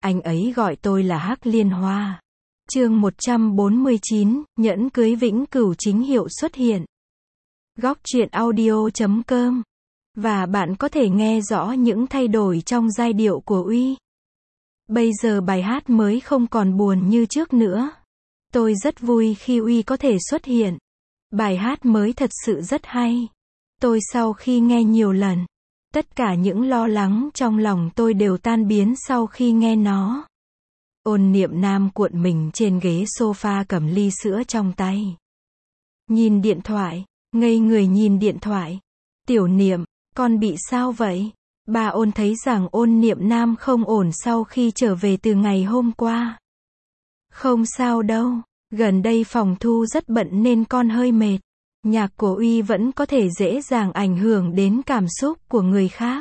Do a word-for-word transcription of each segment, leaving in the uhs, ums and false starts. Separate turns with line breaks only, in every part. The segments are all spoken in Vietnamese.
Anh ấy gọi tôi là Hắc Liên Hoa. Chương một trăm bốn mươi chín, nhẫn cưới vĩnh cửu chính hiệu xuất hiện. Góc truyện audio chấm com. Và bạn có thể nghe rõ những thay đổi trong giai điệu của Uy. Bây giờ bài hát mới không còn buồn như trước nữa. Tôi rất vui khi Uy có thể xuất hiện. Bài hát mới thật sự rất hay. Tôi sau khi nghe nhiều lần, tất cả những lo lắng trong lòng tôi đều tan biến sau khi nghe nó. Ôn Niệm Nam cuộn mình trên ghế sofa cầm ly sữa trong tay. Nhìn điện thoại, ngây người nhìn điện thoại. Tiểu Niệm, con bị sao vậy? Bà Ôn thấy rằng Ôn Niệm Nam không ổn sau khi trở về từ ngày hôm qua. Không sao đâu, gần đây phòng thu rất bận nên con hơi mệt. Nhạc của Uy vẫn có thể dễ dàng ảnh hưởng đến cảm xúc của người khác.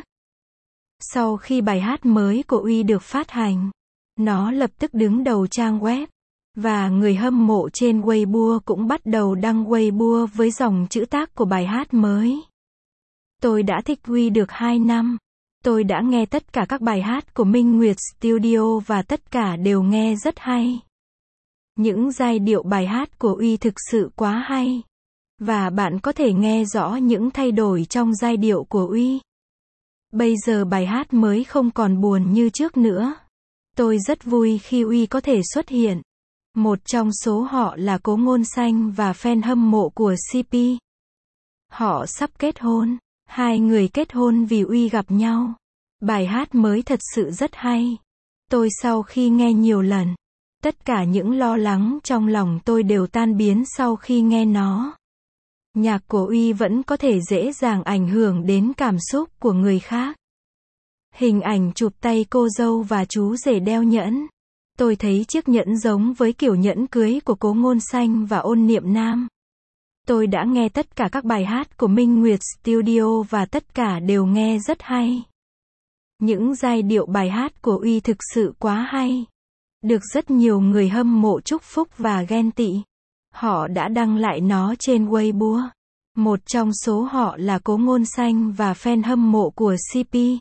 Sau khi bài hát mới của Uy được phát hành, nó lập tức đứng đầu trang web. Và người hâm mộ trên Weibo cũng bắt đầu đăng Weibo với dòng chữ tag của bài hát mới. Tôi đã thích Uy được hai năm. Tôi đã nghe tất cả các bài hát của Minh Nguyệt Studio và tất cả đều nghe rất hay. Những giai điệu bài hát của Uy thực sự quá hay. Và bạn có thể nghe rõ những thay đổi trong giai điệu của Uy. Bây giờ bài hát mới không còn buồn như trước nữa. Tôi rất vui khi Uy có thể xuất hiện. Một trong số họ là Cố Ngôn Xanh và fan hâm mộ của xê pê. Họ sắp kết hôn. Hai người kết hôn vì Uy gặp nhau. Bài hát mới thật sự rất hay. Tôi sau khi nghe nhiều lần, tất cả những lo lắng trong lòng tôi đều tan biến sau khi nghe nó. Nhạc của Uy vẫn có thể dễ dàng ảnh hưởng đến cảm xúc của người khác. Hình ảnh chụp tay cô dâu và chú rể đeo nhẫn. Tôi thấy chiếc nhẫn giống với kiểu nhẫn cưới của Cố Ngôn Xanh và Ôn Niệm Nam. Tôi đã nghe tất cả các bài hát của Minh Nguyệt Studio và tất cả đều nghe rất hay. Những giai điệu bài hát của Uy thực sự quá hay. Được rất nhiều người hâm mộ chúc phúc và ghen tị. Họ đã đăng lại nó trên Weibo. Một trong số họ là Cố Ngôn Xanh và fan hâm mộ của xê pê.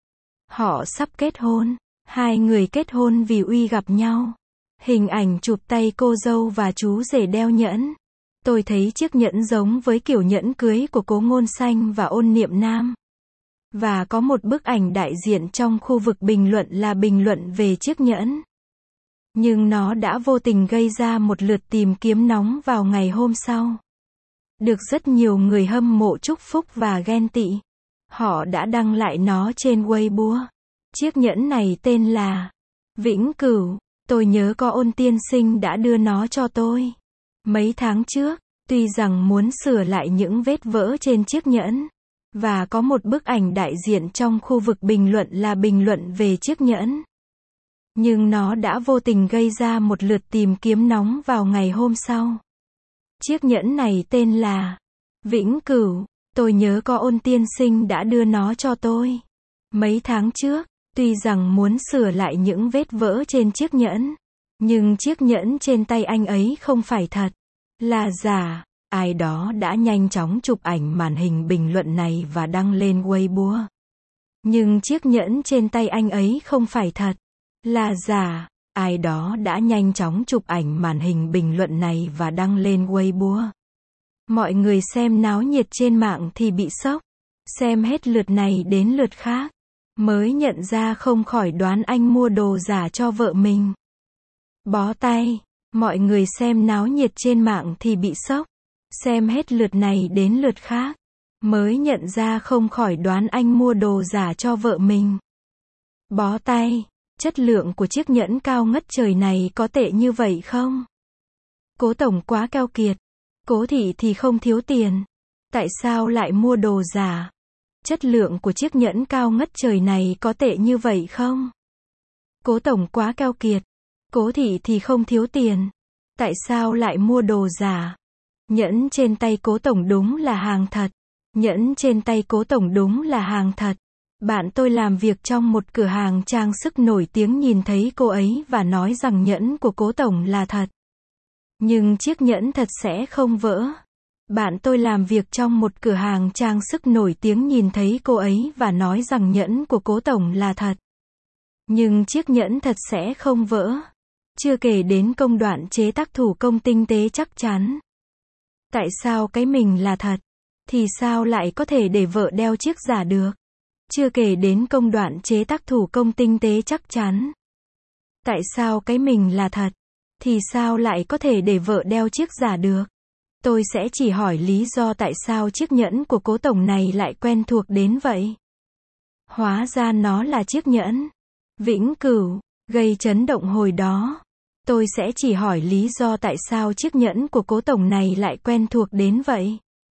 Họ sắp kết hôn. Hai người kết hôn vì Uy gặp nhau. Hình ảnh chụp tay cô dâu và chú rể đeo nhẫn. Tôi thấy chiếc nhẫn giống với kiểu nhẫn cưới của Cố Ngôn Xanh và Ôn Niệm Nam. Và có một bức ảnh đại diện trong khu vực bình luận là bình luận về chiếc nhẫn. Nhưng nó đã vô tình gây ra một lượt tìm kiếm nóng vào ngày hôm sau. Được rất nhiều người hâm mộ chúc phúc và ghen tị. Họ đã đăng lại nó trên Weibo. Chiếc nhẫn này tên là Vĩnh Cửu. Tôi nhớ có Ôn tiên sinh đã đưa nó cho tôi mấy tháng trước. Tuy rằng muốn sửa lại những vết vỡ trên chiếc nhẫn. Và có một bức ảnh đại diện trong khu vực bình luận là bình luận về chiếc nhẫn. Nhưng nó đã vô tình gây ra một lượt tìm kiếm nóng vào ngày hôm sau. Chiếc nhẫn này tên là Vĩnh Cửu. Tôi nhớ có Ôn tiên sinh đã đưa nó cho tôi mấy tháng trước. Tuy rằng muốn sửa lại những vết vỡ trên chiếc nhẫn. Nhưng chiếc nhẫn trên tay anh ấy không phải thật. Là giả. Ai đó đã nhanh chóng chụp ảnh màn hình bình luận này và đăng lên Weibo. Nhưng chiếc nhẫn trên tay anh ấy không phải thật. Là giả. Ai đó đã nhanh chóng chụp ảnh màn hình bình luận này và đăng lên Weibo. Mọi người xem náo nhiệt trên mạng thì bị sốc. Xem hết lượt này đến lượt khác. Mới nhận ra không khỏi đoán anh mua đồ giả cho vợ mình. Bó tay. Mọi người xem náo nhiệt trên mạng thì bị sốc. Xem hết lượt này đến lượt khác. Mới nhận ra không khỏi đoán anh mua đồ giả cho vợ mình. Bó tay. Chất lượng của chiếc nhẫn cao ngất trời này có tệ như vậy không? Cố tổng quá keo kiệt. Cố thị thì không thiếu tiền. Tại sao lại mua đồ giả? Chất lượng của chiếc nhẫn cao ngất trời này có tệ như vậy không? Cố tổng quá keo kiệt. Cố thị thì không thiếu tiền. Tại sao lại mua đồ giả? Nhẫn trên tay Cố tổng đúng là hàng thật. Nhẫn trên tay Cố tổng đúng là hàng thật. Bạn tôi làm việc trong một cửa hàng trang sức nổi tiếng nhìn thấy cô ấy và nói rằng nhẫn của Cố tổng là thật. Nhưng chiếc nhẫn thật sẽ không vỡ. Bạn tôi làm việc trong một cửa hàng trang sức nổi tiếng nhìn thấy cô ấy và nói rằng nhẫn của Cố tổng là thật. Nhưng chiếc nhẫn thật sẽ không vỡ. Chưa kể đến công đoạn chế tác thủ công tinh tế chắc chắn. Tại sao cái mình là thật? Thì sao lại có thể để vợ đeo chiếc giả được? Chưa kể đến công đoạn chế tác thủ công tinh tế chắc chắn. Tại sao cái mình là thật? Thì sao lại có thể để vợ đeo chiếc giả được? Tôi sẽ chỉ hỏi lý do tại sao chiếc nhẫn của cố tổng này lại quen thuộc đến vậy. Hóa ra nó là chiếc nhẫn vĩnh cửu, gây chấn động hồi đó. Tôi sẽ chỉ hỏi lý do tại sao chiếc nhẫn của cố tổng này lại quen thuộc đến vậy.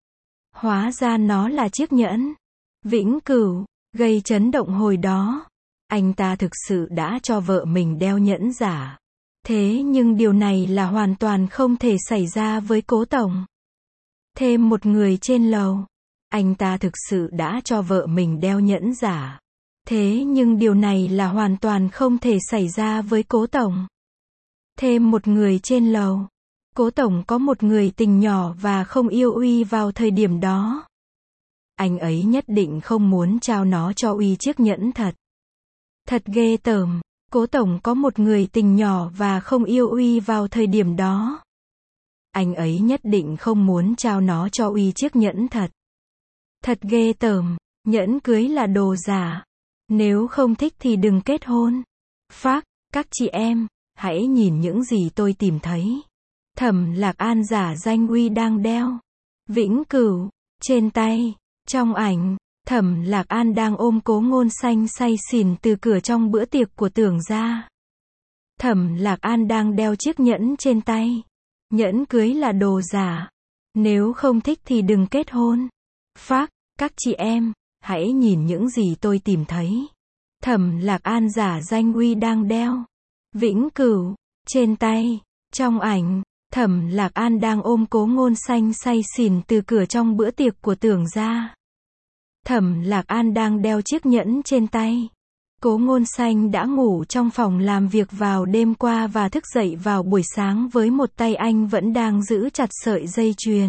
Hóa ra nó là chiếc nhẫn vĩnh cửu, gây chấn động hồi đó. Anh ta thực sự đã cho vợ mình đeo nhẫn giả. Thế nhưng điều này là hoàn toàn không thể xảy ra với cố tổng. Thêm một người trên lầu. Anh ta thực sự đã cho vợ mình đeo nhẫn giả. Thế nhưng điều này là hoàn toàn không thể xảy ra với cố tổng. Thêm một người trên lầu. Cố tổng có một người tình nhỏ và không yêu Uy vào thời điểm đó. Anh ấy nhất định không muốn trao nó cho Uy chiếc nhẫn thật. Thật ghê tởm. Cố tổng có một người tình nhỏ và không yêu Uy vào thời điểm đó. Anh ấy nhất định không muốn trao nó cho Uy chiếc nhẫn thật. Thật ghê tởm. Nhẫn cưới là đồ giả. Nếu không thích thì đừng kết hôn. Phác, các chị em, hãy nhìn những gì tôi tìm thấy. Thẩm Lạc An giả danh Uy đang đeo vĩnh cửu trên tay. Trong ảnh, Thẩm Lạc An đang ôm Cố Ngôn Xanh say xỉn từ cửa trong bữa tiệc của Tưởng gia. Thẩm Lạc An đang đeo chiếc nhẫn trên tay. Nhẫn cưới là đồ giả. Nếu không thích thì đừng kết hôn. Phác, các chị em, hãy nhìn những gì tôi tìm thấy. Thẩm Lạc An giả danh Uy đang đeo vĩnh cửu trên tay. Trong ảnh, Thẩm Lạc An đang ôm Cố Ngôn Xanh say xỉn từ cửa trong bữa tiệc của Tưởng gia. Thẩm Lạc An đang đeo chiếc nhẫn trên tay. Cố Ngôn Xanh đã ngủ trong phòng làm việc vào đêm qua và thức dậy vào buổi sáng với một tay anh vẫn đang giữ chặt sợi dây chuyền.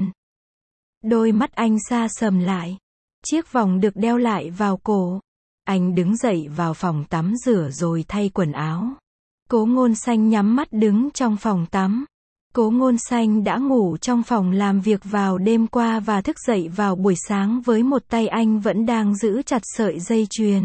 Đôi mắt anh xa sầm lại. Chiếc vòng được đeo lại vào cổ. Anh đứng dậy vào phòng tắm rửa rồi thay quần áo. Cố Ngôn Xanh nhắm mắt đứng trong phòng tắm. Cố Ngôn Xanh đã ngủ trong phòng làm việc vào đêm qua và thức dậy vào buổi sáng với một tay anh vẫn đang giữ chặt sợi dây chuyền.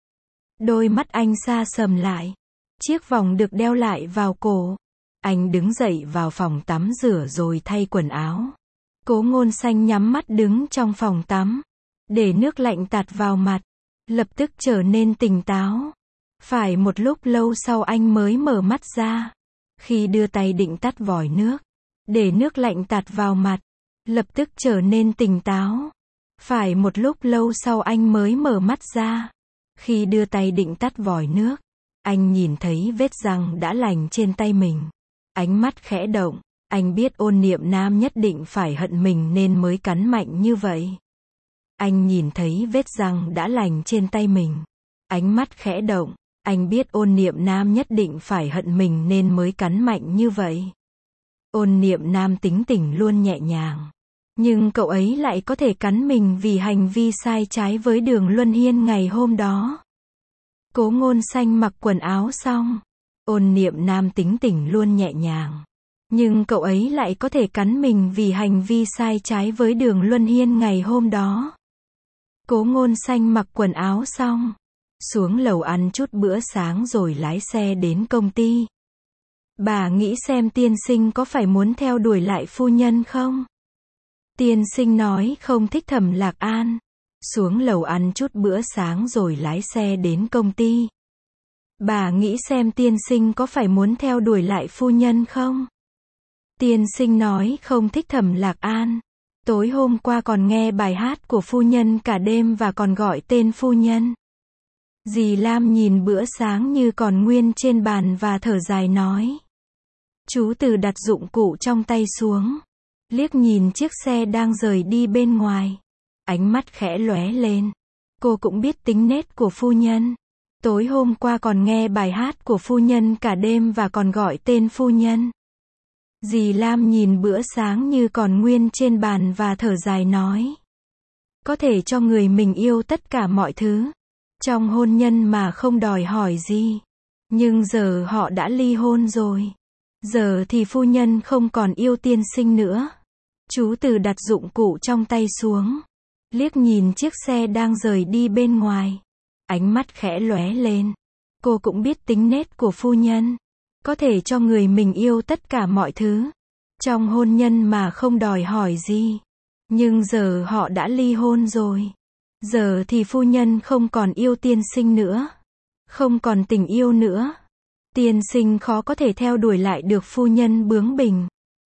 Đôi mắt anh xa sầm lại. Chiếc vòng được đeo lại vào cổ. Anh đứng dậy vào phòng tắm rửa rồi thay quần áo. Cố Ngôn Xanh nhắm mắt đứng trong phòng tắm. Để nước lạnh tạt vào mặt. Lập tức trở nên tỉnh táo. Phải một lúc lâu sau anh mới mở mắt ra. Khi đưa tay định tắt vòi nước. Để nước lạnh tạt vào mặt. Lập tức trở nên tỉnh táo. Phải một lúc lâu sau anh mới mở mắt ra. Khi đưa tay định tắt vòi nước. Anh nhìn thấy vết răng đã lành trên tay mình. Ánh mắt khẽ động. Anh biết Ôn Niệm Nam nhất định phải hận mình nên mới cắn mạnh như vậy. Anh nhìn thấy vết răng đã lành trên tay mình. Ánh mắt khẽ động. Anh biết Ôn Niệm Nam nhất định phải hận mình nên mới cắn mạnh như vậy. Ôn Niệm Nam tính tình luôn nhẹ nhàng. Nhưng cậu ấy lại có thể cắn mình vì hành vi sai trái với Đường Luân Hiên ngày hôm đó. Cố Ngôn Xanh mặc quần áo xong. Ôn Niệm Nam tính tình luôn nhẹ nhàng. Nhưng cậu ấy lại có thể cắn mình vì hành vi sai trái với Đường Luân Hiên ngày hôm đó. Cố Ngôn Xanh mặc quần áo xong. Xuống lầu ăn chút bữa sáng rồi lái xe đến công ty. Bà nghĩ xem tiên sinh có phải muốn theo đuổi lại phu nhân không? Tiên sinh nói không thích Thẩm Lạc An. Xuống lầu ăn chút bữa sáng rồi lái xe đến công ty. Bà nghĩ xem tiên sinh có phải muốn theo đuổi lại phu nhân không? Tiên sinh nói không thích Thẩm Lạc An. Tối hôm qua còn nghe bài hát của phu nhân cả đêm và còn gọi tên phu nhân. Dì Lam nhìn bữa sáng như còn nguyên trên bàn và thở dài nói. Chú Từ đặt dụng cụ trong tay xuống. Liếc nhìn chiếc xe đang rời đi bên ngoài. Ánh mắt khẽ lóe lên. Cô cũng biết tính nết của phu nhân. Tối hôm qua còn nghe bài hát của phu nhân cả đêm và còn gọi tên phu nhân. Dì Lam nhìn bữa sáng như còn nguyên trên bàn và thở dài nói. Có thể cho người mình yêu tất cả mọi thứ. Trong hôn nhân mà không đòi hỏi gì. Nhưng giờ họ đã ly hôn rồi. Giờ thì phu nhân không còn yêu tiên sinh nữa. Chú Từ đặt dụng cụ trong tay xuống, liếc nhìn chiếc xe đang rời đi bên ngoài. Ánh mắt khẽ lóe lên. Cô cũng biết tính nết của phu nhân. Có thể cho người mình yêu tất cả mọi thứ. Trong hôn nhân mà không đòi hỏi gì. Nhưng giờ họ đã ly hôn rồi. Giờ thì phu nhân không còn yêu tiên sinh nữa. Không còn tình yêu nữa. Tiên sinh khó có thể theo đuổi lại được phu nhân bướng bỉnh.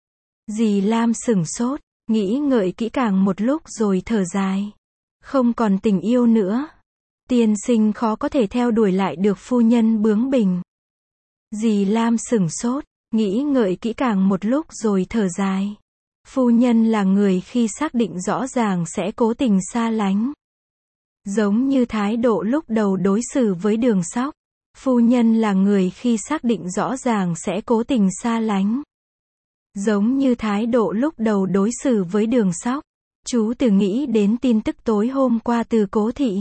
Dì Lam sửng sốt, nghĩ ngợi kỹ càng một lúc rồi thở dài. Không còn tình yêu nữa. Tiên sinh khó có thể theo đuổi lại được phu nhân bướng bỉnh. Dì Lam sửng sốt, nghĩ ngợi kỹ càng một lúc rồi thở dài. Phu nhân là người khi xác định rõ ràng sẽ cố tình xa lánh. Giống như thái độ lúc đầu đối xử với Đường Sóc. Phu nhân là người khi xác định rõ ràng sẽ cố tình xa lánh. Giống như thái độ lúc đầu đối xử với Đường Sóc. Chú Từ nghĩ đến tin tức tối hôm qua từ Cố thị.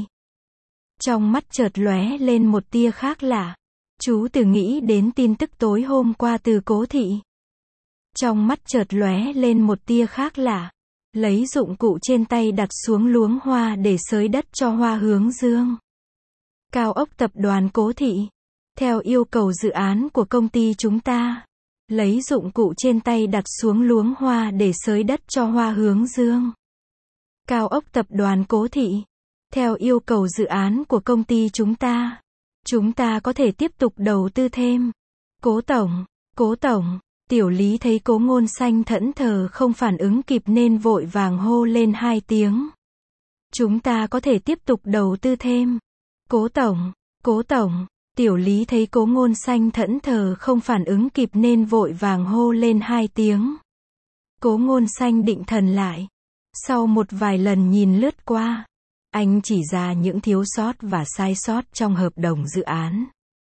Trong mắt chợt lóe lên một tia khác lạ. Chú Từ nghĩ đến tin tức tối hôm qua từ Cố thị. Trong mắt chợt lóe lên một tia khác lạ. Lấy dụng cụ trên tay đặt xuống luống hoa để xới đất cho Hoa Hướng Dương. Cao ốc tập đoàn Cố thị. Theo yêu cầu dự án của công ty chúng ta. Lấy dụng cụ trên tay đặt xuống luống hoa để xới đất cho Hoa Hướng Dương. Cao ốc tập đoàn Cố thị. Theo yêu cầu dự án của công ty chúng ta. Chúng ta có thể tiếp tục đầu tư thêm. Cố tổng, Cố tổng. Tiểu Lý thấy Cố Ngôn Xanh thẫn thờ không phản ứng kịp nên vội vàng hô lên hai tiếng. Chúng ta có thể tiếp tục đầu tư thêm. Cố tổng, Cố tổng. Tiểu Lý thấy Cố Ngôn Xanh thẫn thờ không phản ứng kịp nên vội vàng hô lên hai tiếng. Cố Ngôn Xanh định thần lại. Sau một vài lần nhìn lướt qua, anh chỉ ra những thiếu sót và sai sót trong hợp đồng dự án.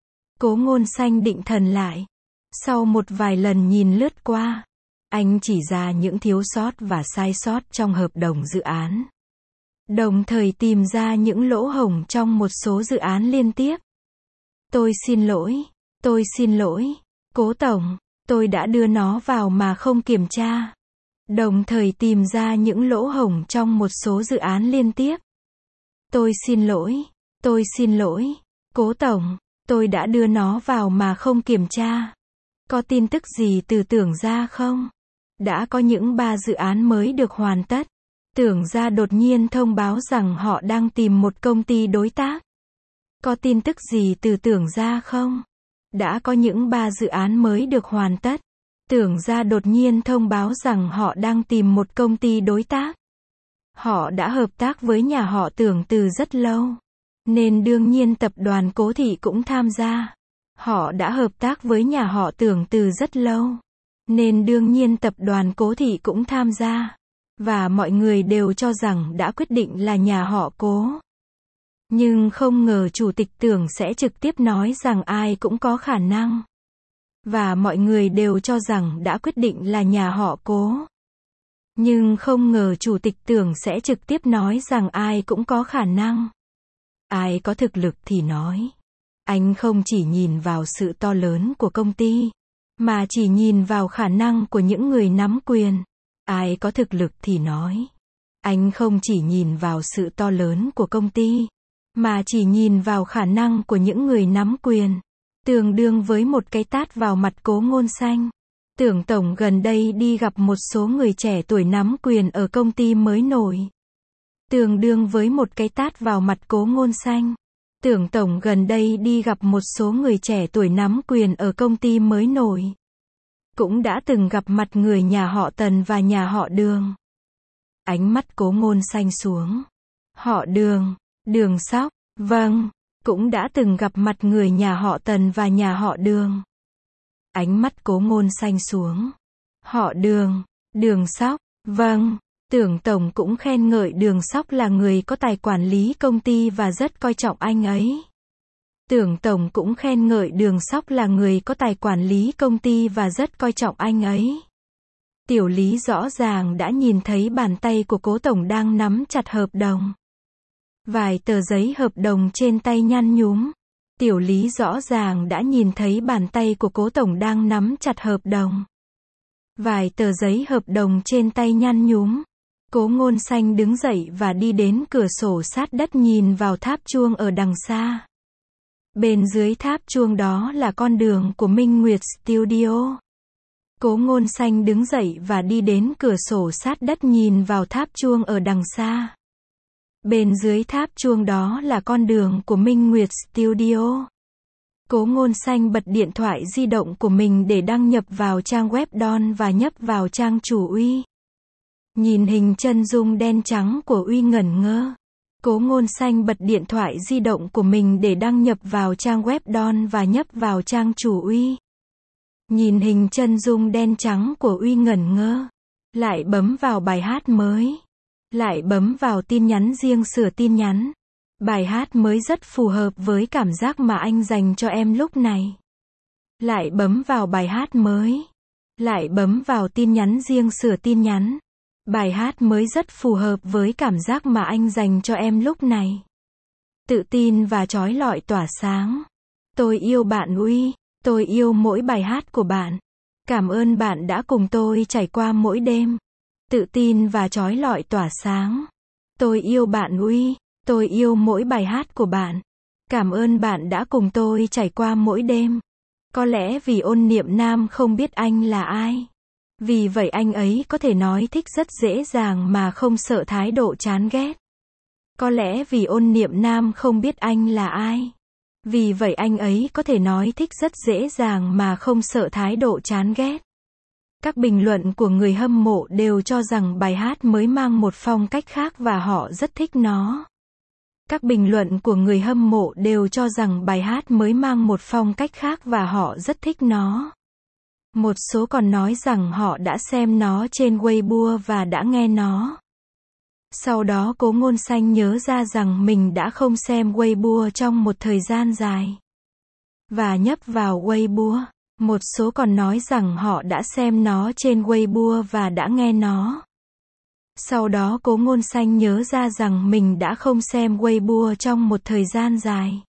Cố Ngôn Xanh định thần lại. Sau một vài lần nhìn lướt qua, anh chỉ ra những thiếu sót và sai sót trong hợp đồng dự án. Đồng thời tìm ra những lỗ hổng trong một số dự án liên tiếp. Tôi xin lỗi, tôi xin lỗi, Cố tổng, tôi đã đưa nó vào mà không kiểm tra. Đồng thời tìm ra những lỗ hổng trong một số dự án liên tiếp. Tôi xin lỗi, tôi xin lỗi, Cố tổng, tôi đã đưa nó vào mà không kiểm tra. Có tin tức gì từ Tưởng Gia không? Đã có những ba dự án mới được hoàn tất. Tưởng Gia đột nhiên thông báo rằng họ đang tìm một công ty đối tác. Có tin tức gì từ Tưởng Gia không? Đã có những ba dự án mới được hoàn tất. Tưởng Gia đột nhiên thông báo rằng họ đang tìm một công ty đối tác. Họ đã hợp tác với nhà họ Tưởng từ rất lâu. Nên đương nhiên tập đoàn Cố thị cũng tham gia. Họ đã hợp tác với nhà họ Tưởng từ rất lâu. Nên đương nhiên tập đoàn Cố thị cũng tham gia. Và mọi người đều cho rằng đã quyết định là nhà họ Cố. Nhưng không ngờ chủ tịch Tưởng sẽ trực tiếp nói rằng ai cũng có khả năng. Và mọi người đều cho rằng đã quyết định là nhà họ Cố. Nhưng không ngờ chủ tịch Tưởng sẽ trực tiếp nói rằng ai cũng có khả năng. Ai có thực lực thì nói. Anh không chỉ nhìn vào sự to lớn của công ty, mà chỉ nhìn vào khả năng của những người nắm quyền. Ai có thực lực thì nói. Anh không chỉ nhìn vào sự to lớn của công ty, mà chỉ nhìn vào khả năng của những người nắm quyền. Tương đương với một cái tát vào mặt Cố Ngôn Xanh. Tưởng tổng gần đây đi gặp một số người trẻ tuổi nắm quyền ở công ty mới nổi. Tương đương với một cái tát vào mặt Cố Ngôn Xanh. Tưởng tổng gần đây đi gặp một số người trẻ tuổi nắm quyền ở công ty mới nổi. Cũng đã từng gặp mặt người nhà họ Tần và nhà họ Đường. Ánh mắt Cố Ngôn Xanh xuống. Họ Đường, Đường Sóc, vâng, cũng đã từng gặp mặt người nhà họ Tần và nhà họ Đường. Ánh mắt Cố Ngôn Xanh xuống. Họ Đường, Đường Sóc, vâng. Tưởng tổng cũng khen ngợi Đường Sóc là người có tài quản lý công ty và rất coi trọng anh ấy. Tưởng tổng cũng khen ngợi Đường Sóc là người có tài quản lý công ty và rất coi trọng anh ấy. Tiểu Lý rõ ràng đã nhìn thấy bàn tay của Cố tổng đang nắm chặt hợp đồng. Vài tờ giấy hợp đồng trên tay nhăn nhúm. Tiểu Lý rõ ràng đã nhìn thấy bàn tay của Cố tổng đang nắm chặt hợp đồng. Vài tờ giấy hợp đồng trên tay nhăn nhúm. Cố Ngôn Xanh đứng dậy và đi đến cửa sổ sát đất nhìn vào tháp chuông ở đằng xa. Bên dưới tháp chuông đó là con đường của Minh Nguyệt Studio. Cố Ngôn Xanh đứng dậy và đi đến cửa sổ sát đất nhìn vào tháp chuông ở đằng xa. Bên dưới tháp chuông đó là con đường của Minh Nguyệt Studio. Cố Ngôn Xanh bật điện thoại di động của mình để đăng nhập vào trang web Don và nhấp vào trang chủ Uy. Nhìn hình chân dung đen trắng của Uy ngẩn ngơ. Cố Ngôn Xanh bật điện thoại di động của mình để đăng nhập vào trang web Don và nhấp vào trang chủ Uy. Nhìn hình chân dung đen trắng của Uy ngẩn ngơ. Lại bấm vào bài hát mới. Lại bấm vào tin nhắn riêng sửa tin nhắn. Bài hát mới rất phù hợp với cảm giác mà anh dành cho em lúc này. Lại bấm vào bài hát mới. Lại bấm vào tin nhắn riêng sửa tin nhắn. Bài hát mới rất phù hợp với cảm giác mà anh dành cho em lúc này. Tự tin và chói lọi tỏa sáng. Tôi yêu bạn Uy. Tôi yêu mỗi bài hát của bạn. Cảm ơn bạn đã cùng tôi trải qua mỗi đêm. Tự tin và chói lọi tỏa sáng. Tôi yêu bạn Uy. Tôi yêu mỗi bài hát của bạn. Cảm ơn bạn đã cùng tôi trải qua mỗi đêm. Có lẽ vì Ôn Niệm Nam không biết anh là ai. Vì vậy anh ấy có thể nói thích rất dễ dàng mà không sợ thái độ chán ghét. Có lẽ vì Ôn Niệm Nam không biết anh là ai. Vì vậy anh ấy có thể nói thích rất dễ dàng mà không sợ thái độ chán ghét. Các bình luận của người hâm mộ đều cho rằng bài hát mới mang một phong cách khác và họ rất thích nó. Các bình luận của người hâm mộ đều cho rằng bài hát mới mang một phong cách khác và họ rất thích nó. Một số còn nói rằng họ đã xem nó trên Weibo và đã nghe nó. Sau đó Cố Ngôn Xanh nhớ ra rằng mình đã không xem Weibo trong một thời gian dài. Và nhấp vào Weibo. Một số còn nói rằng họ đã xem nó trên Weibo và đã nghe nó. Sau đó Cố Ngôn Xanh nhớ ra rằng mình đã không xem Weibo trong một thời gian dài.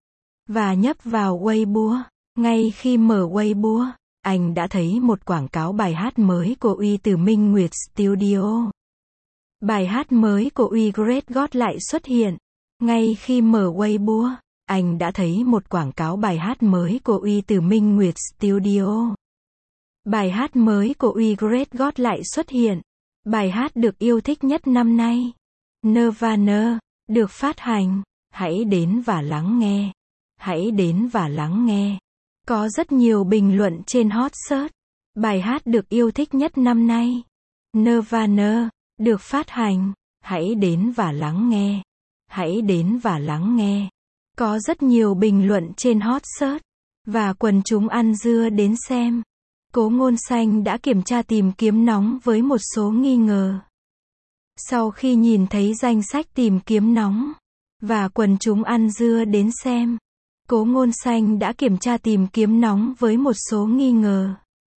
Và nhấp vào Weibo. Ngay khi mở Weibo, anh đã thấy một quảng cáo bài hát mới của Uy từ Minh Nguyệt Studio. Bài hát mới của Uy Great God lại xuất hiện. Ngay khi mở Weibo, anh đã thấy một quảng cáo bài hát mới của Uy từ Minh Nguyệt Studio. Bài hát mới của Uy Great God lại xuất hiện. Bài hát được yêu thích nhất năm nay, Nirvana, được phát hành. Hãy đến và lắng nghe. Hãy đến và lắng nghe. Có rất nhiều bình luận trên hot search. Bài hát được yêu thích nhất năm nay, Nirvana, được phát hành. Hãy đến và lắng nghe. Hãy đến và lắng nghe. Có rất nhiều bình luận trên hot search. Và quần chúng ăn dưa đến xem. Cố Ngôn Xanh đã kiểm tra tìm kiếm nóng với một số nghi ngờ. Sau khi nhìn thấy danh sách tìm kiếm nóng, và quần chúng ăn dưa đến xem, Cố Ngôn Xanh đã kiểm tra tìm kiếm nóng với một số nghi ngờ.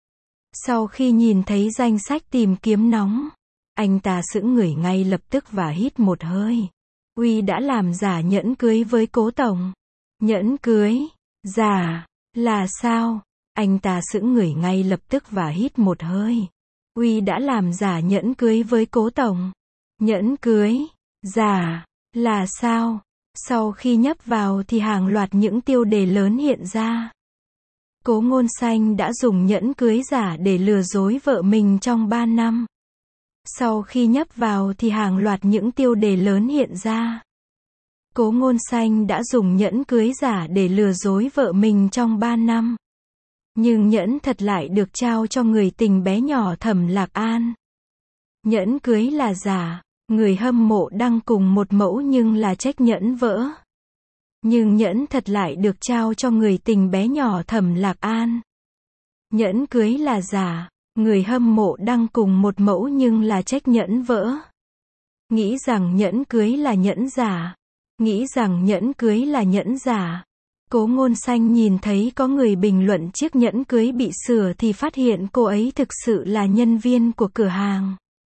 Sau khi nhìn thấy danh sách tìm kiếm nóng, anh ta sững người ngay lập tức và hít một hơi. Uy đã làm giả nhẫn cưới với Cố tổng. Nhẫn cưới? Giả? Là sao? Anh ta sững người ngay lập tức và hít một hơi. Uy đã làm giả nhẫn cưới với Cố tổng. Nhẫn cưới? Giả? Là sao? Sau khi nhấp vào thì hàng loạt những tiêu đề lớn hiện ra. Cố Ngôn Xanh đã dùng nhẫn cưới giả để lừa dối vợ mình trong ba năm. Sau khi nhấp vào thì hàng loạt những tiêu đề lớn hiện ra. Cố Ngôn Xanh đã dùng nhẫn cưới giả để lừa dối vợ mình trong ba năm. Nhưng nhẫn thật lại được trao cho người tình bé nhỏ Thẩm Lạc An. Nhẫn cưới là giả, người hâm mộ đăng cùng một mẫu nhưng là trách nhẫn vỡ. Nhưng nhẫn thật lại được trao cho người tình bé nhỏ Thẩm Lạc An. Nhẫn cưới là giả, người hâm mộ đăng cùng một mẫu nhưng là trách nhẫn vỡ. Nghĩ rằng nhẫn cưới là nhẫn giả. Nghĩ rằng nhẫn cưới là nhẫn giả. Cố Ngôn Xanh nhìn thấy có người bình luận chiếc nhẫn cưới bị sửa thì phát hiện cô ấy thực sự là nhân viên của cửa hàng.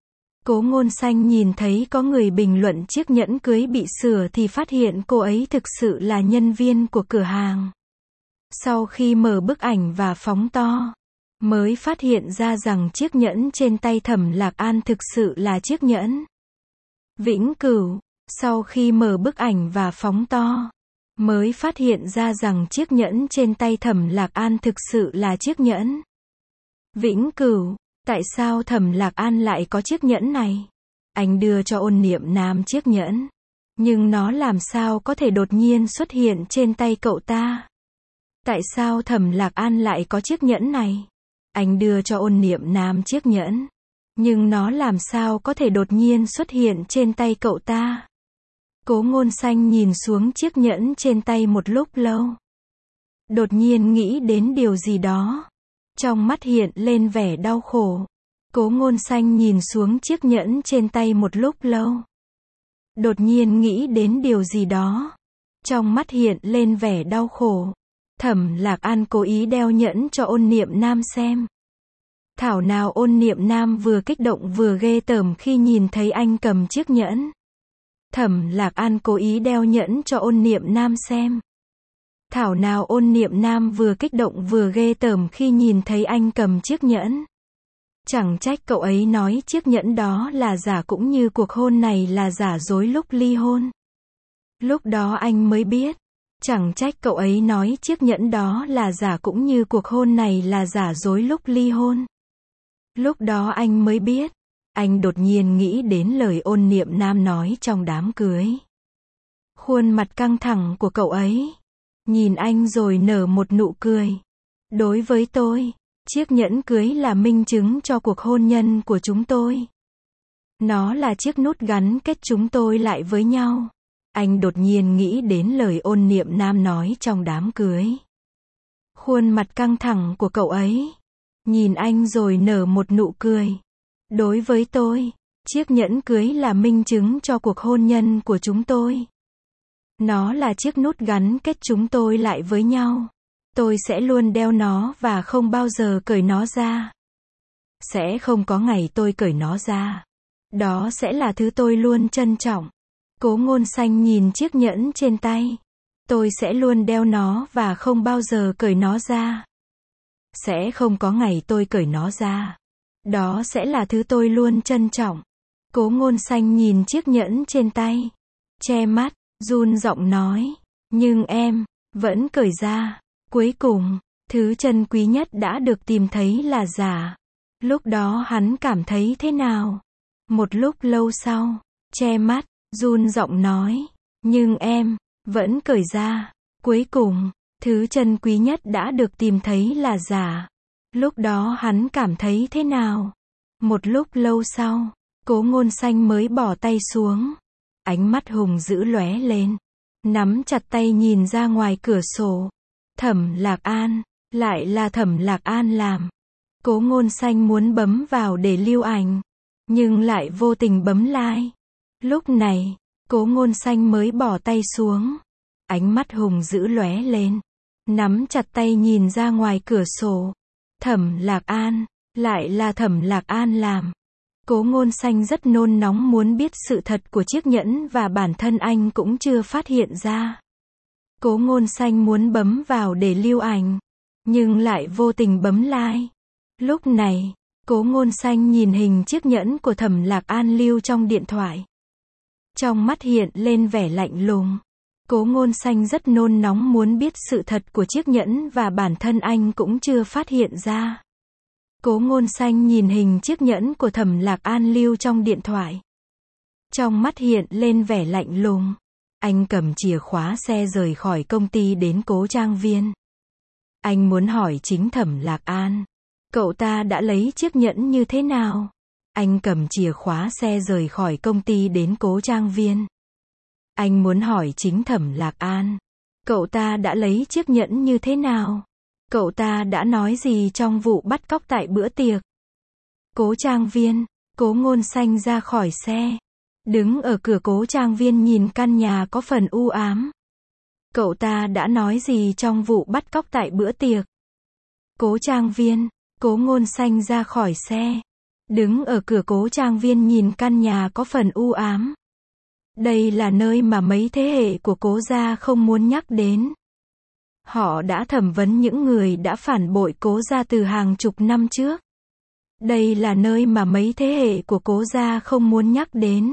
Cố Ngôn Xanh nhìn thấy có người bình luận chiếc nhẫn cưới bị sửa thì phát hiện cô ấy thực sự là nhân viên của cửa hàng. Sau khi mở bức ảnh và phóng to, mới phát hiện ra rằng chiếc nhẫn trên tay Thẩm Lạc An thực sự là chiếc nhẫn vĩnh cửu. Sau khi mở bức ảnh và phóng to, mới phát hiện ra rằng chiếc nhẫn trên tay Thẩm Lạc An thực sự là chiếc nhẫn vĩnh cửu. Tại sao Thẩm Lạc An lại có chiếc nhẫn này? Anh đưa cho Ôn Niệm Nam chiếc nhẫn, nhưng nó làm sao có thể đột nhiên xuất hiện trên tay cậu ta? Tại sao Thẩm Lạc An lại có chiếc nhẫn này? Anh đưa cho Ôn Niệm Nam chiếc nhẫn, nhưng nó làm sao có thể đột nhiên xuất hiện trên tay cậu ta? Cố Ngôn Xanh nhìn xuống chiếc nhẫn trên tay một lúc lâu. Đột nhiên nghĩ đến điều gì đó. Trong mắt hiện lên vẻ đau khổ. Cố Ngôn Xanh nhìn xuống chiếc nhẫn trên tay một lúc lâu. Đột nhiên nghĩ đến điều gì đó. Trong mắt hiện lên vẻ đau khổ. Thẩm Lạc An cố ý đeo nhẫn cho Ôn Niệm Nam xem. Thảo nào Ôn Niệm Nam vừa kích động vừa ghê tởm khi nhìn thấy anh cầm chiếc nhẫn. Thẩm Lạc An cố ý đeo nhẫn cho Ôn Niệm Nam xem. Thảo nào Ôn Niệm Nam vừa kích động vừa ghê tởm khi nhìn thấy anh cầm chiếc nhẫn. Chẳng trách cậu ấy nói chiếc nhẫn đó là giả cũng như cuộc hôn này là giả dối lúc ly hôn. Lúc đó anh mới biết. Chẳng trách cậu ấy nói chiếc nhẫn đó là giả cũng như cuộc hôn này là giả dối lúc ly hôn. Lúc đó anh mới biết. Anh đột nhiên nghĩ đến lời Ôn Niệm Nam nói trong đám cưới. Khuôn mặt căng thẳng của cậu ấy. Nhìn anh rồi nở một nụ cười. Đối với tôi, chiếc nhẫn cưới là minh chứng cho cuộc hôn nhân của chúng tôi. Nó là chiếc nút gắn kết chúng tôi lại với nhau. Anh đột nhiên nghĩ đến lời Ôn Niệm Nam nói trong đám cưới. Khuôn mặt căng thẳng của cậu ấy. Nhìn anh rồi nở một nụ cười. Đối với tôi, chiếc nhẫn cưới là minh chứng cho cuộc hôn nhân của chúng tôi. Nó là chiếc nút gắn kết chúng tôi lại với nhau. Tôi sẽ luôn đeo nó và không bao giờ cởi nó ra. Sẽ không có ngày tôi cởi nó ra. Đó sẽ là thứ tôi luôn trân trọng. Cố Ngôn Xanh nhìn chiếc nhẫn trên tay. Tôi sẽ luôn đeo nó và không bao giờ cởi nó ra. Sẽ không có ngày tôi cởi nó ra. Đó sẽ là thứ tôi luôn trân trọng. Cố Ngôn Xanh nhìn chiếc nhẫn trên tay. Che mắt, run giọng nói. Nhưng em, vẫn cởi ra. Cuối cùng, thứ chân quý nhất đã được tìm thấy là giả. Lúc đó hắn cảm thấy thế nào? Một lúc lâu sau, che mắt, run giọng nói. Nhưng em, vẫn cởi ra. Cuối cùng, thứ chân quý nhất đã được tìm thấy là giả. Lúc đó hắn cảm thấy thế nào? Một lúc lâu sau, Cố Ngôn Xanh mới bỏ tay xuống. Ánh mắt hùng dữ lóe lên. Nắm chặt tay nhìn ra ngoài cửa sổ. Thẩm Lạc An, lại là Thẩm Lạc An làm. Cố Ngôn Xanh muốn bấm vào để lưu ảnh, nhưng lại vô tình bấm like. Lúc này, Cố Ngôn Xanh mới bỏ tay xuống. Ánh mắt hùng dữ lóe lên. Nắm chặt tay nhìn ra ngoài cửa sổ. Thẩm Lạc An, lại là Thẩm Lạc An làm. Cố Ngôn Xanh rất nôn nóng muốn biết sự thật của chiếc nhẫn và bản thân anh cũng chưa phát hiện ra. Cố Ngôn Xanh muốn bấm vào để lưu ảnh, nhưng lại vô tình bấm like. Lúc này, Cố Ngôn Xanh nhìn hình chiếc nhẫn của Thẩm Lạc An lưu trong điện thoại. Trong mắt hiện lên vẻ lạnh lùng. Cố Ngôn Xanh rất nôn nóng muốn biết sự thật của chiếc nhẫn và bản thân anh cũng chưa phát hiện ra. Cố Ngôn Xanh nhìn hình chiếc nhẫn của Thẩm Lạc An lưu trong điện thoại. Trong mắt hiện lên vẻ lạnh lùng. Anh cầm chìa khóa xe rời khỏi công ty đến Cố Trang Viên. Anh muốn hỏi chính Thẩm Lạc An. Cậu ta đã lấy chiếc nhẫn như thế nào? Anh cầm chìa khóa xe rời khỏi công ty đến Cố Trang Viên. Anh muốn hỏi chính Thẩm Lạc An. Cậu ta đã lấy chiếc nhẫn như thế nào? Cậu ta đã nói gì trong vụ bắt cóc tại bữa tiệc? Cố Trang Viên, Cố Ngôn Xanh ra khỏi xe. Đứng ở cửa Cố Trang Viên nhìn căn nhà có phần u ám. Cậu ta đã nói gì trong vụ bắt cóc tại bữa tiệc? Cố Trang Viên, Cố Ngôn Xanh ra khỏi xe. Đứng ở cửa Cố Trang Viên nhìn căn nhà có phần u ám. Đây là nơi mà mấy thế hệ của Cố gia không muốn nhắc đến. Họ đã thẩm vấn những người đã phản bội Cố gia từ hàng chục năm trước. Đây là nơi mà mấy thế hệ của Cố gia không muốn nhắc đến.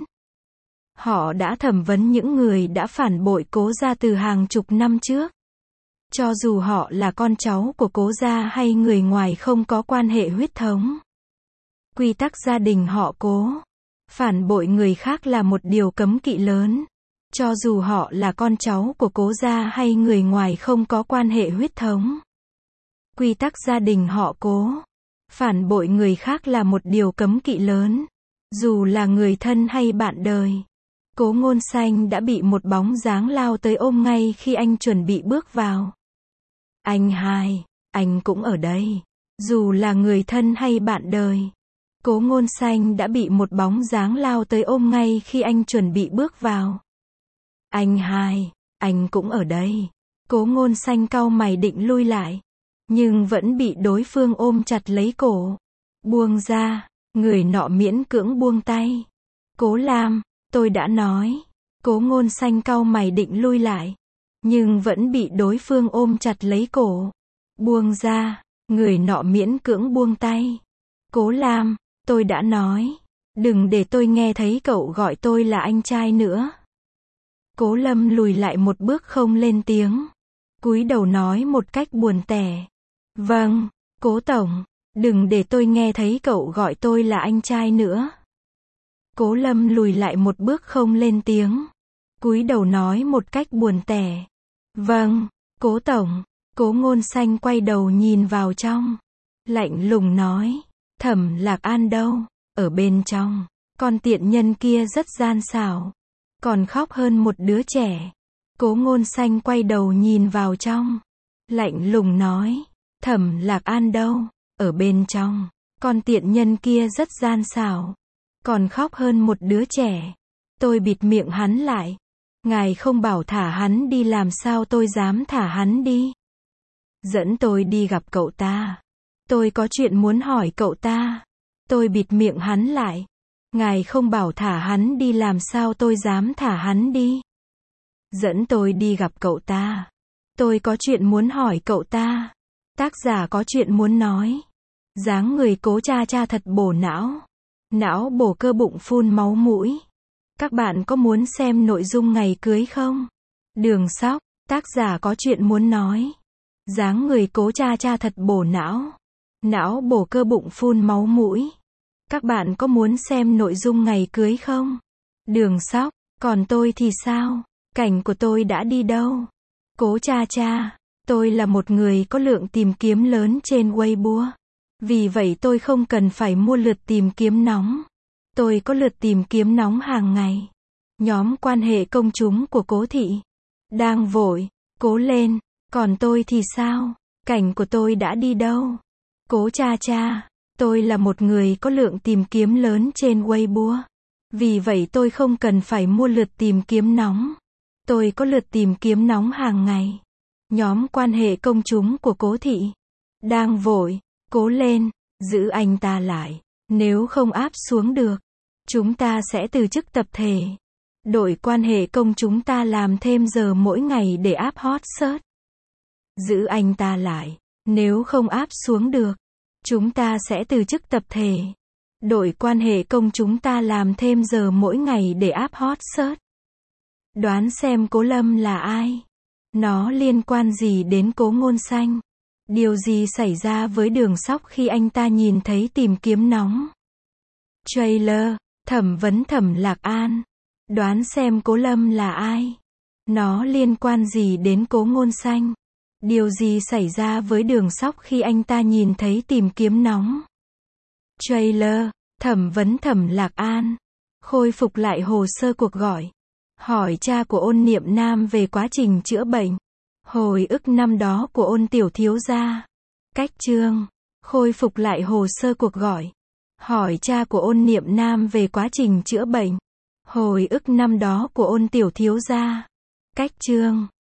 Họ đã thẩm vấn những người đã phản bội Cố gia từ hàng chục năm trước. Cho dù họ là con cháu của Cố gia hay người ngoài không có quan hệ huyết thống. Quy tắc gia đình họ Cố. Phản bội người khác là một điều cấm kỵ lớn. Cho dù họ là con cháu của Cố gia hay người ngoài không có quan hệ huyết thống. Quy tắc gia đình họ Cố. Phản bội người khác là một điều cấm kỵ lớn. Dù là người thân hay bạn đời. Cố Ngôn Xanh đã bị một bóng dáng lao tới ôm ngay khi anh chuẩn bị bước vào. Anh hai, anh cũng ở đây. Dù là người thân hay bạn đời. Cố Ngôn Xanh đã bị một bóng dáng lao tới ôm ngay khi anh chuẩn bị bước vào. Anh hai, anh cũng ở đây. Cố Ngôn Xanh cau mày định lui lại. Nhưng vẫn bị đối phương ôm chặt lấy cổ. Buông ra, người nọ miễn cưỡng buông tay. Cố Lam, tôi đã nói. Cố Ngôn Xanh cau mày định lui lại. Nhưng vẫn bị đối phương ôm chặt lấy cổ. Buông ra, người nọ miễn cưỡng buông tay. Cố Lam, tôi đã nói. Đừng để tôi nghe thấy cậu gọi tôi là anh trai nữa. Cố Lâm lùi lại một bước không lên tiếng. Cúi đầu nói một cách buồn tẻ. Vâng, Cố Tổng, đừng để tôi nghe thấy cậu gọi tôi là anh trai nữa. Cố Lâm lùi lại một bước không lên tiếng. Cúi đầu nói một cách buồn tẻ. Vâng, Cố Tổng. Cố Ngôn Xanh quay đầu nhìn vào trong. Lạnh lùng nói. Thẩm Lạc An đâu? Ở bên trong. Con tiện nhân kia rất gian xảo. Còn khóc hơn một đứa trẻ. Cố Ngôn Xanh quay đầu nhìn vào trong. Lạnh lùng nói. Thẩm Lạc An đâu? Ở bên trong. Con tiện nhân kia rất gian xảo. Còn khóc hơn một đứa trẻ. Tôi bịt miệng hắn lại. Ngài không bảo thả hắn đi, làm sao tôi dám thả hắn đi? Dẫn tôi đi gặp cậu ta. Tôi có chuyện muốn hỏi cậu ta. Tôi bịt miệng hắn lại. Ngài không bảo thả hắn đi, làm sao tôi dám thả hắn đi? Dẫn tôi đi gặp cậu ta. Tôi có chuyện muốn hỏi cậu ta. Tác giả có chuyện muốn nói. Dáng người Cố cha cha thật bổ não. Não bổ cơ bụng phun máu mũi. Các bạn có muốn xem nội dung ngày cưới không? Đường Sóc, tác giả có chuyện muốn nói. Dáng người Cố cha cha thật bổ não. Não bổ cơ bụng phun máu mũi. Các bạn có muốn xem nội dung ngày cưới không? Đường Sóc, còn tôi thì sao? Cảnh của tôi đã đi đâu? Cố cha cha, tôi là một người có lượng tìm kiếm lớn trên Weibo. Vì vậy tôi không cần phải mua lượt tìm kiếm nóng. Tôi có lượt tìm kiếm nóng hàng ngày. Nhóm quan hệ công chúng của Cố thị. Đang vội, cố lên. Còn tôi thì sao? Cảnh của tôi đã đi đâu? Cố cha cha, tôi là một người có lượng tìm kiếm lớn trên Weibo. Vì vậy tôi không cần phải mua lượt tìm kiếm nóng. Tôi có lượt tìm kiếm nóng hàng ngày. Nhóm quan hệ công chúng của Cố thị. Đang vội, cố lên, giữ anh ta lại. Nếu không áp xuống được, chúng ta sẽ từ chức tập thể. Đội quan hệ công chúng ta làm thêm giờ mỗi ngày để áp hot search. Giữ anh ta lại. Nếu không áp xuống được, chúng ta sẽ từ chức tập thể. Đội quan hệ công chúng ta làm thêm giờ mỗi ngày để áp hot search. Đoán xem Cố Lâm là ai? Nó liên quan gì đến Cố Ngôn Xanh? Điều gì xảy ra với Đường Sóc khi anh ta nhìn thấy tìm kiếm nóng? Trailer, thẩm vấn Thẩm Lạc An. Đoán xem Cố Lâm là ai? Nó liên quan gì đến Cố Ngôn Xanh? Điều gì xảy ra với Đường Sóc khi anh ta nhìn thấy tìm kiếm nóng? Trailer, thẩm vấn Thẩm Lạc An. Khôi phục lại hồ sơ cuộc gọi. Hỏi cha của Ôn Niệm Nam về quá trình chữa bệnh. Hồi ức năm đó của Ôn tiểu thiếu gia. Cách chương. Khôi phục lại hồ sơ cuộc gọi. Hỏi cha của Ôn Niệm Nam về quá trình chữa bệnh. Hồi ức năm đó của Ôn tiểu thiếu gia. Cách chương.